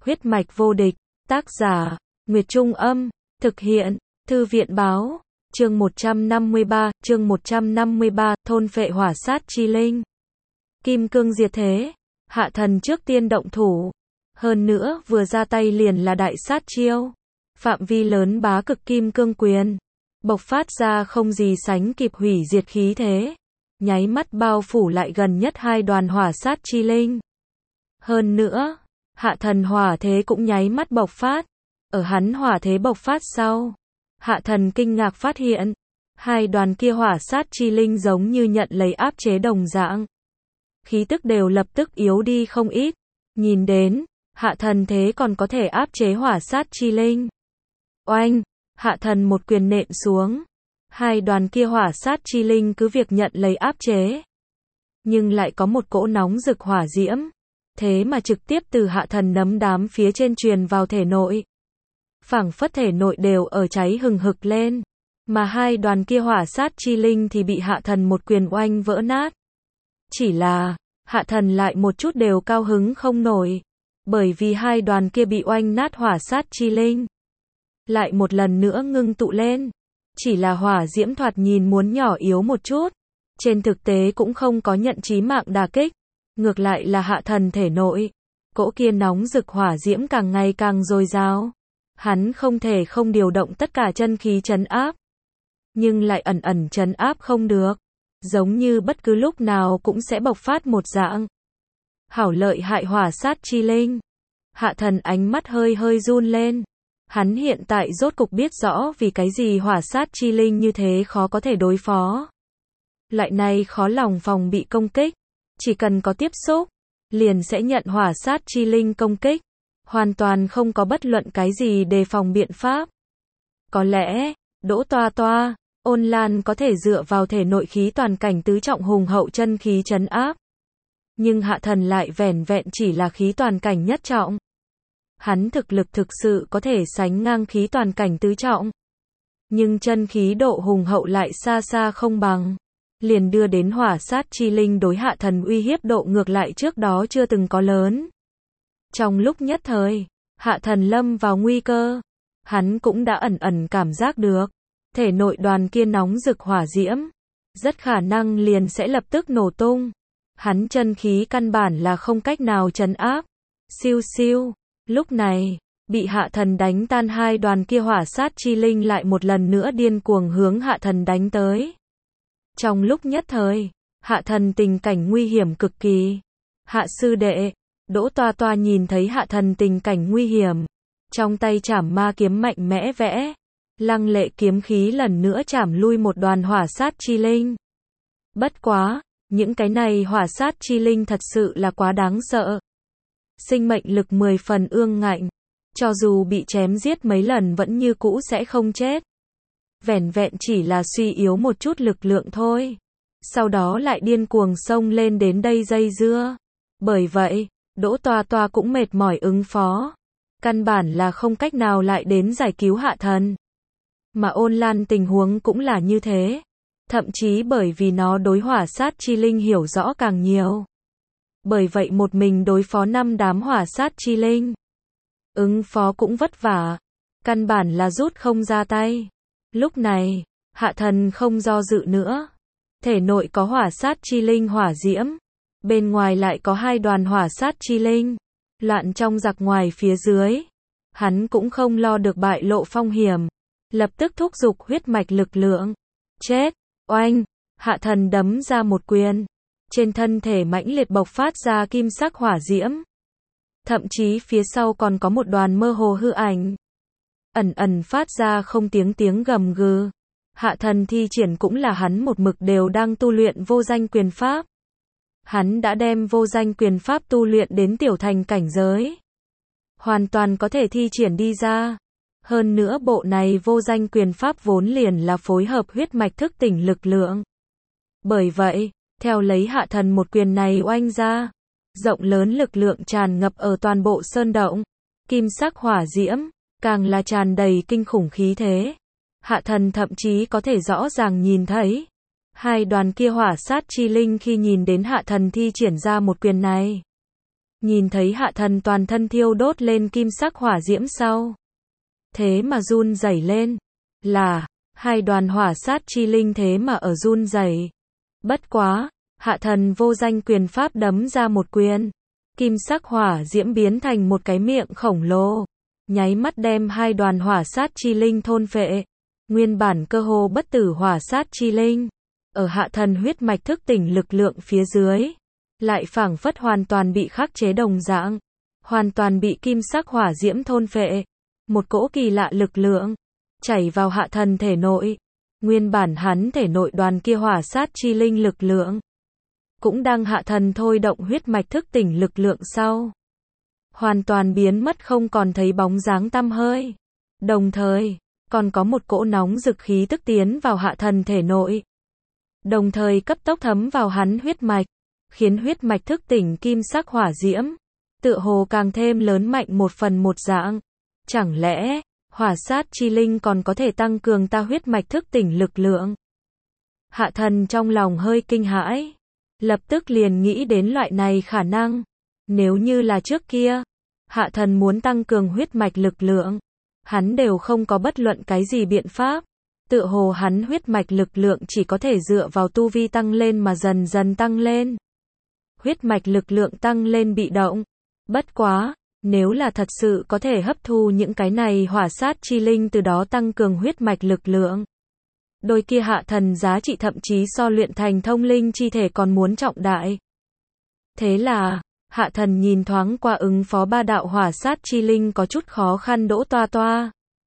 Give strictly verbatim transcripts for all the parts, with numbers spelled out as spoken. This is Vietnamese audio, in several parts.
Huyết mạch vô địch, tác giả, Nguyệt Trung Âm, thực hiện, Thư viện Báo, chương một trăm năm mươi ba, chương một trăm năm mươi ba, thôn phệ hỏa sát chi linh. Kim cương diệt thế, Hạ Thần trước tiên động thủ, hơn nữa vừa ra tay liền là đại sát chiêu, phạm vi lớn bá cực kim cương quyền, bộc phát ra không gì sánh kịp hủy diệt khí thế, nháy mắt bao phủ lại gần nhất hai đoàn hỏa sát chi linh. Hơn nữa, Hạ Thần hỏa thế cũng nháy mắt bộc phát, ở hắn hỏa thế bộc phát sau, Hạ Thần kinh ngạc phát hiện, hai đoàn kia hỏa sát chi linh giống như nhận lấy áp chế đồng dạng. Khí tức đều lập tức yếu đi không ít, nhìn đến, Hạ Thần thế còn có thể áp chế hỏa sát chi linh. Oanh, Hạ Thần một quyền nện xuống, hai đoàn kia hỏa sát chi linh cứ việc nhận lấy áp chế, nhưng lại có một cỗ nóng rực hỏa diễm, thế mà trực tiếp từ Hạ Thần nấm đám phía trên truyền vào thể nội. Phảng phất thể nội đều ở cháy hừng hực lên, mà hai đoàn kia hỏa sát chi linh thì bị Hạ Thần một quyền oanh vỡ nát. Chỉ là, Hạ Thần lại một chút đều cao hứng không nổi, bởi vì hai đoàn kia bị oanh nát hỏa sát chi linh lại một lần nữa ngưng tụ lên, chỉ là hỏa diễm thoạt nhìn muốn nhỏ yếu một chút, trên thực tế cũng không có nhận chí mạng đả kích, ngược lại là Hạ Thần thể nội, cỗ kia nóng rực hỏa diễm càng ngày càng dồi dào. Hắn không thể không điều động tất cả chân khí trấn áp, nhưng lại ẩn ẩn trấn áp không được, giống như bất cứ lúc nào cũng sẽ bộc phát một dạng. Hảo lợi hại hỏa sát chi linh. Hạ Thần ánh mắt hơi hơi run lên. Hắn hiện tại rốt cục biết rõ vì cái gì hỏa sát chi linh như thế khó có thể đối phó. Loại này khó lòng phòng bị công kích, chỉ cần có tiếp xúc, liền sẽ nhận hỏa sát chi linh công kích. Hoàn toàn không có bất luận cái gì đề phòng biện pháp. Có lẽ, Đỗ Toa Toa, Ôn Lan có thể dựa vào thể nội khí toàn cảnh tứ trọng hùng hậu chân khí trấn áp. Nhưng Hạ Thần lại vẻn vẹn chỉ là khí toàn cảnh nhất trọng. Hắn thực lực thực sự có thể sánh ngang khí toàn cảnh tứ trọng. Nhưng chân khí độ hùng hậu lại xa xa không bằng. Liền đưa đến hỏa sát chi linh đối Hạ Thần uy hiếp độ ngược lại trước đó chưa từng có lớn. Trong lúc nhất thời, Hạ Thần lâm vào nguy cơ, hắn cũng đã ẩn ẩn cảm giác được, thể nội đoàn kia nóng rực hỏa diễm, rất khả năng liền sẽ lập tức nổ tung. Hắn chân khí căn bản là không cách nào trấn áp. Siêu siêu, lúc này, bị Hạ Thần đánh tan hai đoàn kia hỏa sát chi linh lại một lần nữa điên cuồng hướng Hạ Thần đánh tới. Trong lúc nhất thời, Hạ Thần tình cảnh nguy hiểm cực kỳ. Hạ sư đệ, Đỗ Toa Toa nhìn thấy Hạ Thần tình cảnh nguy hiểm, trong tay trảm ma kiếm mạnh mẽ vẽ, lăng lệ kiếm khí lần nữa trảm lui một đoàn hỏa sát chi linh. Bất quá, những cái này hỏa sát chi linh thật sự là quá đáng sợ. Sinh mệnh lực mười phần ương ngạnh, cho dù bị chém giết mấy lần vẫn như cũ sẽ không chết. Vẻn vẹn chỉ là suy yếu một chút lực lượng thôi. Sau đó lại điên cuồng xông lên đến đây dây dưa. Bởi vậy, Đỗ Toa Toa cũng mệt mỏi ứng phó. Căn bản là không cách nào lại đến giải cứu Hạ Thần. Mà Ôn Lan tình huống cũng là như thế. Thậm chí bởi vì nó đối hỏa sát chi linh hiểu rõ càng nhiều. Bởi vậy một mình đối phó năm đám hỏa sát chi linh. Ứng phó cũng vất vả. Căn bản là rút không ra tay. Lúc này, Hạ Thần không do dự nữa. Thể nội có hỏa sát chi linh hỏa diễm. Bên ngoài lại có hai đoàn hỏa sát chi linh. Loạn trong giặc ngoài phía dưới. Hắn cũng không lo được bại lộ phong hiểm. Lập tức thúc giục huyết mạch lực lượng. Chết, oanh, Hạ Thần đấm ra một quyền. Trên thân thể mãnh liệt bộc phát ra kim sắc hỏa diễm. Thậm chí phía sau còn có một đoàn mơ hồ hư ảnh. Ẩn ẩn phát ra không tiếng tiếng gầm gừ. Hạ Thần thi triển cũng là hắn một mực đều đang tu luyện vô danh quyền pháp. Hắn đã đem vô danh quyền pháp tu luyện đến tiểu thành cảnh giới. Hoàn toàn có thể thi triển đi ra. Hơn nữa bộ này vô danh quyền pháp vốn liền là phối hợp huyết mạch thức tỉnh lực lượng. Bởi vậy, theo lấy Hạ Thần một quyền này oanh ra, rộng lớn lực lượng tràn ngập ở toàn bộ sơn động. Kim sắc hỏa diễm, càng là tràn đầy kinh khủng khí thế. Hạ Thần thậm chí có thể rõ ràng nhìn thấy. Hai đoàn kia hỏa sát chi linh khi nhìn đến Hạ Thần thi triển ra một quyền này. nhìn thấy hạ thần toàn thân thiêu đốt lên kim sắc hỏa diễm sau. Thế mà run rẩy lên. Là, hai đoàn hỏa sát chi linh thế mà ở run rẩy. Bất quá, hạ thần vô danh quyền pháp đấm ra một quyền. Kim sắc hỏa diễm biến thành một cái miệng khổng lồ. Nháy mắt đem hai đoàn hỏa sát chi linh thôn phệ. Nguyên bản cơ hồ bất tử hỏa sát chi linh. Ở hạ thần huyết mạch thức tỉnh lực lượng phía dưới. Lại phảng phất hoàn toàn bị khắc chế đồng dạng. Hoàn toàn bị kim sắc hỏa diễm thôn phệ. Một cỗ kỳ lạ lực lượng. Chảy vào hạ thần thể nội. Nguyên bản hắn thể nội đoàn kia hỏa sát chi linh lực lượng. Cũng đang hạ thần thôi động huyết mạch thức tỉnh lực lượng sau. Hoàn toàn biến mất không còn thấy bóng dáng tăm hơi. Đồng thời, còn có một cỗ nóng rực khí tức tiến vào hạ thần thể nội. Đồng thời cấp tốc thấm vào hắn huyết mạch. Khiến huyết mạch thức tỉnh kim sắc hỏa diễm. Tựa hồ càng thêm lớn mạnh một phần một dạng. Chẳng lẽ, hỏa sát chi linh còn có thể tăng cường ta huyết mạch thức tỉnh lực lượng? Hạ thần trong lòng hơi kinh hãi. Lập tức liền nghĩ đến loại này khả năng. Nếu như là trước kia, hạ thần muốn tăng cường huyết mạch lực lượng. Hắn đều không có bất luận cái gì biện pháp. Tựa hồ hắn huyết mạch lực lượng chỉ có thể dựa vào tu vi tăng lên mà dần dần tăng lên. Huyết mạch lực lượng tăng lên bị động. Bất quá, nếu là thật sự có thể hấp thu những cái này hỏa sát chi linh từ đó tăng cường huyết mạch lực lượng. Đôi kia hạ thần giá trị thậm chí so luyện thành thông linh chi thể còn muốn trọng đại. Thế là, hạ thần nhìn thoáng qua ứng phó ba đạo hỏa sát chi linh có chút khó khăn Đỗ Toa Toa.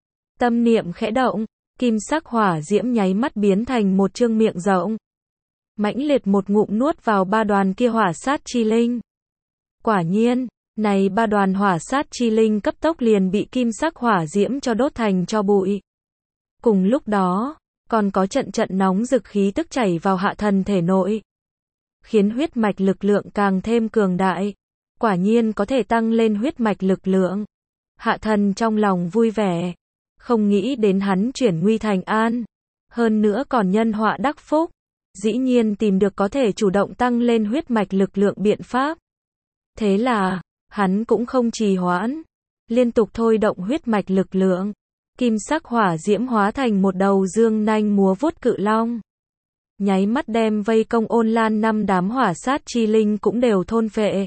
Tâm niệm khẽ động, kim sắc hỏa diễm nháy mắt biến thành một chương miệng rộng. Mãnh liệt một ngụm nuốt vào ba đoàn kia hỏa sát chi linh. Quả nhiên, này ba đoàn hỏa sát chi linh cấp tốc liền bị kim sắc hỏa diễm cho đốt thành cho bụi. Cùng lúc đó, còn có trận trận nóng rực khí tức chảy vào hạ thần thể nội. Khiến huyết mạch lực lượng càng thêm cường đại. Quả nhiên có thể tăng lên huyết mạch lực lượng. Hạ thần trong lòng vui vẻ. Không nghĩ đến hắn chuyển nguy thành an. Hơn nữa còn nhân họa đắc phúc. Dĩ nhiên tìm được có thể chủ động tăng lên huyết mạch lực lượng biện pháp. Thế là, hắn cũng không trì hoãn. Liên tục thôi động huyết mạch lực lượng. Kim sắc hỏa diễm hóa thành một đầu dương nanh múa vuốt cự long. Nháy mắt đem vây công Ôn Lan năm đám hỏa sát chi linh cũng đều thôn phệ.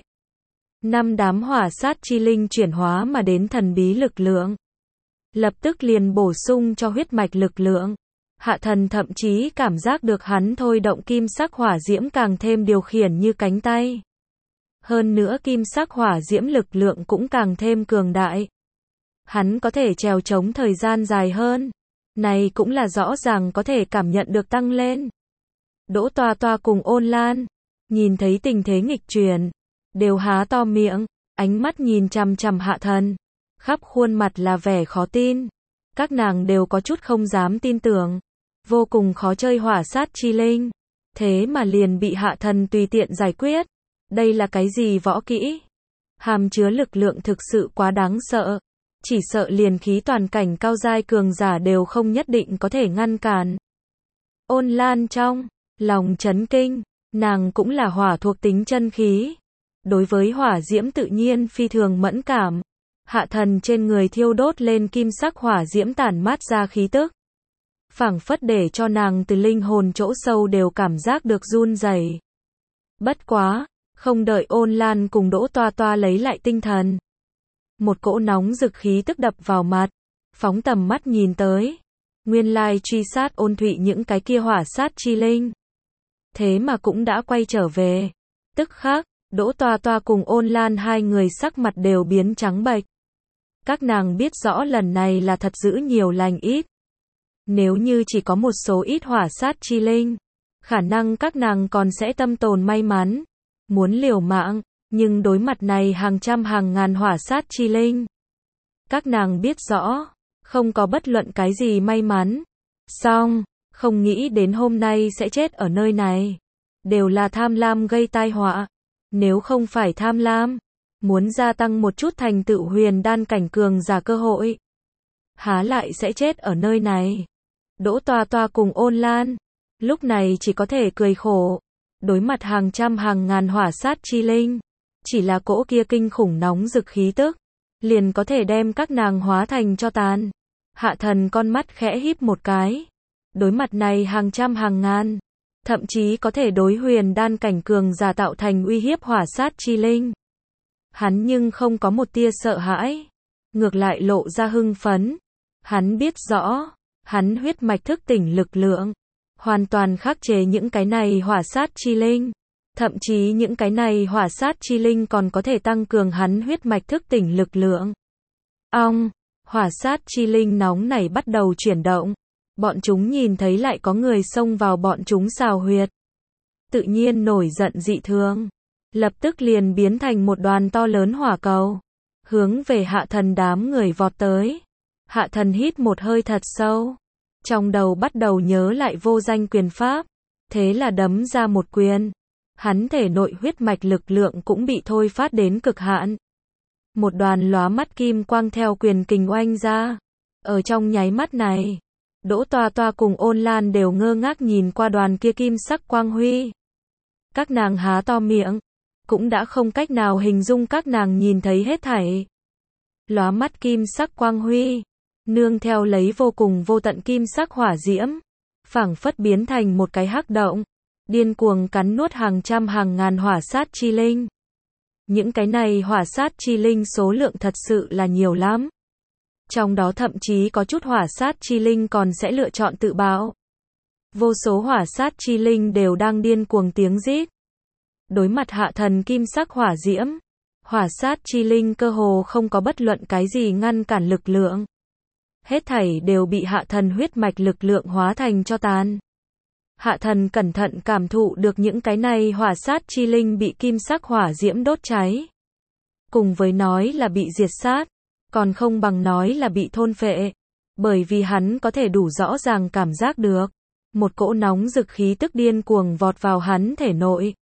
Năm đám hỏa sát chi linh chuyển hóa mà đến thần bí lực lượng. Lập tức liền bổ sung cho huyết mạch lực lượng. Hạ thần thậm chí cảm giác được hắn thôi động kim sắc hỏa diễm càng thêm điều khiển như cánh tay. Hơn nữa kim sắc hỏa diễm lực lượng cũng càng thêm cường đại. Hắn có thể trèo chống thời gian dài hơn. Này cũng là rõ ràng có thể cảm nhận được tăng lên. Đỗ Toa Toa cùng Ôn Lan, nhìn thấy tình thế nghịch chuyển, đều há to miệng, ánh mắt nhìn chằm chằm hạ thần. Khắp khuôn mặt là vẻ khó tin. Các nàng đều có chút không dám tin tưởng. Vô cùng khó chơi hỏa sát chi linh. Thế mà liền bị hạ thần tùy tiện giải quyết. Đây là cái gì võ kỹ? Hàm chứa lực lượng thực sự quá đáng sợ. Chỉ sợ liền khí toàn cảnh cao giai cường giả đều không nhất định có thể ngăn cản. Ôn Lan trong lòng chấn kinh, nàng cũng là hỏa thuộc tính chân khí. Đối với hỏa diễm tự nhiên phi thường mẫn cảm. Hạ thần trên người thiêu đốt lên kim sắc hỏa diễm tản mát ra khí tức. Phảng phất để cho nàng từ linh hồn chỗ sâu đều cảm giác được run rẩy. Bất quá, không đợi Ôn Lan cùng Đỗ Toa Toa lấy lại tinh thần. Một cỗ nóng rực khí tức đập vào mặt, phóng tầm mắt nhìn tới. Nguyên lai truy sát Ôn Thụy những cái kia hỏa sát chi linh. Thế mà cũng đã quay trở về. Tức khắc, Đỗ Toa Toa cùng Ôn Lan hai người sắc mặt đều biến trắng bệch. Các nàng biết rõ lần này là thật giữ nhiều lành ít. Nếu như chỉ có một số ít hỏa sát chi linh, khả năng các nàng còn sẽ tâm tồn may mắn, muốn liều mạng, nhưng đối mặt này hàng trăm hàng ngàn hỏa sát chi linh. Các nàng biết rõ, không có bất luận cái gì may mắn. Song, không nghĩ đến hôm nay sẽ chết ở nơi này. Đều là tham lam gây tai họa. Nếu không phải tham lam, muốn gia tăng một chút thành tựu huyền đan cảnh cường giả cơ hội, há lại sẽ chết ở nơi này. Đỗ Toa Toa cùng Ôn Lan, lúc này chỉ có thể cười khổ. Đối mặt hàng trăm hàng ngàn hỏa sát chi linh, Chỉ là cỗ kia kinh khủng nóng rực khí tức, liền có thể đem các nàng hóa thành tro tàn. Hạ thần con mắt khẽ híp một cái. Đối mặt này hàng trăm hàng ngàn, thậm chí có thể đối huyền đan cảnh cường giả tạo thành uy hiếp hỏa sát chi linh. Hắn nhưng không có một tia sợ hãi, ngược lại lộ ra hưng phấn. Hắn biết rõ, hắn huyết mạch thức tỉnh lực lượng, hoàn toàn khắc chế những cái này hỏa sát chi linh. Thậm chí những cái này hỏa sát chi linh còn có thể tăng cường hắn huyết mạch thức tỉnh lực lượng. Ong, hỏa sát chi linh nóng này bắt đầu chuyển động. Bọn chúng nhìn thấy lại có người xông vào bọn chúng xào huyệt. Tự nhiên nổi giận dị thường. Lập tức liền biến thành một đoàn to lớn hỏa cầu. Hướng về hạ thần đám người vọt tới. Hạ thần hít một hơi thật sâu. Trong đầu bắt đầu nhớ lại vô danh quyền pháp. Thế là đấm ra một quyền. Hắn thể nội huyết mạch lực lượng cũng bị thôi phát đến cực hạn. Một đoàn lóa mắt kim quang theo quyền kình oanh ra. Ở trong nháy mắt này, Đỗ Toa Toa cùng Ôn Lan đều ngơ ngác nhìn qua đoàn kia kim sắc quang huy. Các nàng há to miệng, cũng đã không cách nào hình dung các nàng nhìn thấy hết thảy. Lóa mắt kim sắc quang huy, nương theo lấy vô cùng vô tận kim sắc hỏa diễm, phảng phất biến thành một cái hắc động, điên cuồng cắn nuốt hàng trăm hàng ngàn hỏa sát chi linh. Những cái này hỏa sát chi linh số lượng thật sự là nhiều lắm. Trong đó thậm chí có chút hỏa sát chi linh còn sẽ lựa chọn tự bạo. Vô số hỏa sát chi linh đều đang điên cuồng tiếng rít. Đối mặt hạ thần kim sắc hỏa diễm, hỏa sát chi linh cơ hồ không có bất luận cái gì ngăn cản lực lượng. Hết thảy đều bị hạ thần huyết mạch lực lượng hóa thành tro tàn. Hạ thần cẩn thận cảm thụ được những cái này hỏa sát chi linh bị kim sắc hỏa diễm đốt cháy. Cùng với nói là bị diệt sát, còn không bằng nói là bị thôn phệ. Bởi vì hắn có thể đủ rõ ràng cảm giác được. Một cỗ nóng rực khí tức điên cuồng vọt vào hắn thể nội.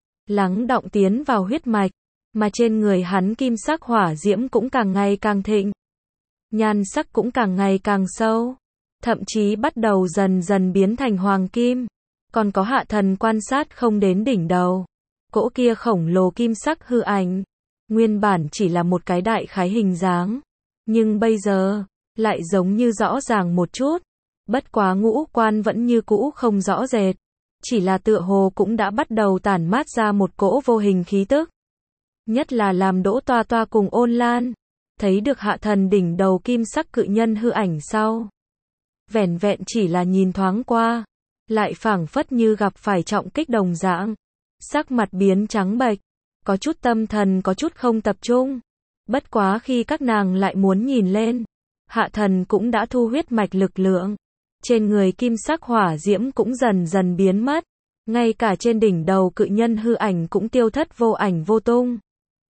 Lắng đọng tiến vào huyết mạch. Mà trên người hắn kim sắc hỏa diễm cũng càng ngày càng thịnh. Nhan sắc cũng càng ngày càng sâu. Thậm chí bắt đầu dần dần biến thành hoàng kim. Còn có hạ thần quan sát không đến đỉnh đầu. Cỗ kia khổng lồ kim sắc hư ảnh. Nguyên bản chỉ là một cái đại khái hình dáng. Nhưng bây giờ, lại giống như rõ ràng một chút. Bất quá ngũ quan vẫn như cũ không rõ rệt. Chỉ là tựa hồ cũng đã bắt đầu tản mát ra một cỗ vô hình khí tức. Nhất là làm Đỗ Toa Toa cùng Ôn Lan. Thấy được hạ thần đỉnh đầu kim sắc cự nhân hư ảnh sau. Vẻn vẹn chỉ là nhìn thoáng qua. Lại phảng phất như gặp phải trọng kích đồng dạng. Sắc mặt biến trắng bệch. Có chút tâm thần có chút không tập trung. Bất quá khi các nàng lại muốn nhìn lên. Hạ thần cũng đã thu huyết mạch lực lượng. Trên người kim sắc hỏa diễm cũng dần dần biến mất. Ngay cả trên đỉnh đầu cự nhân hư ảnh cũng tiêu thất vô ảnh vô tung.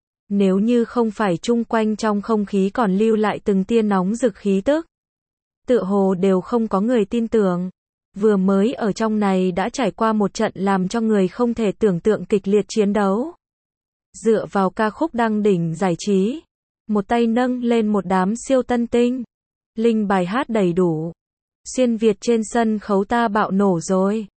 Nếu như không phải chung quanh trong không khí còn lưu lại từng tia nóng rực khí tức. Tựa hồ đều không có người tin tưởng. Vừa mới ở trong này đã trải qua một trận làm cho người không thể tưởng tượng kịch liệt chiến đấu. Dựa vào ca khúc đăng đỉnh giải trí. Một tay nâng lên một đám siêu tân tinh. Linh bài hát đầy đủ. Xuyên Việt trên sân khấu ta bạo nổ rồi.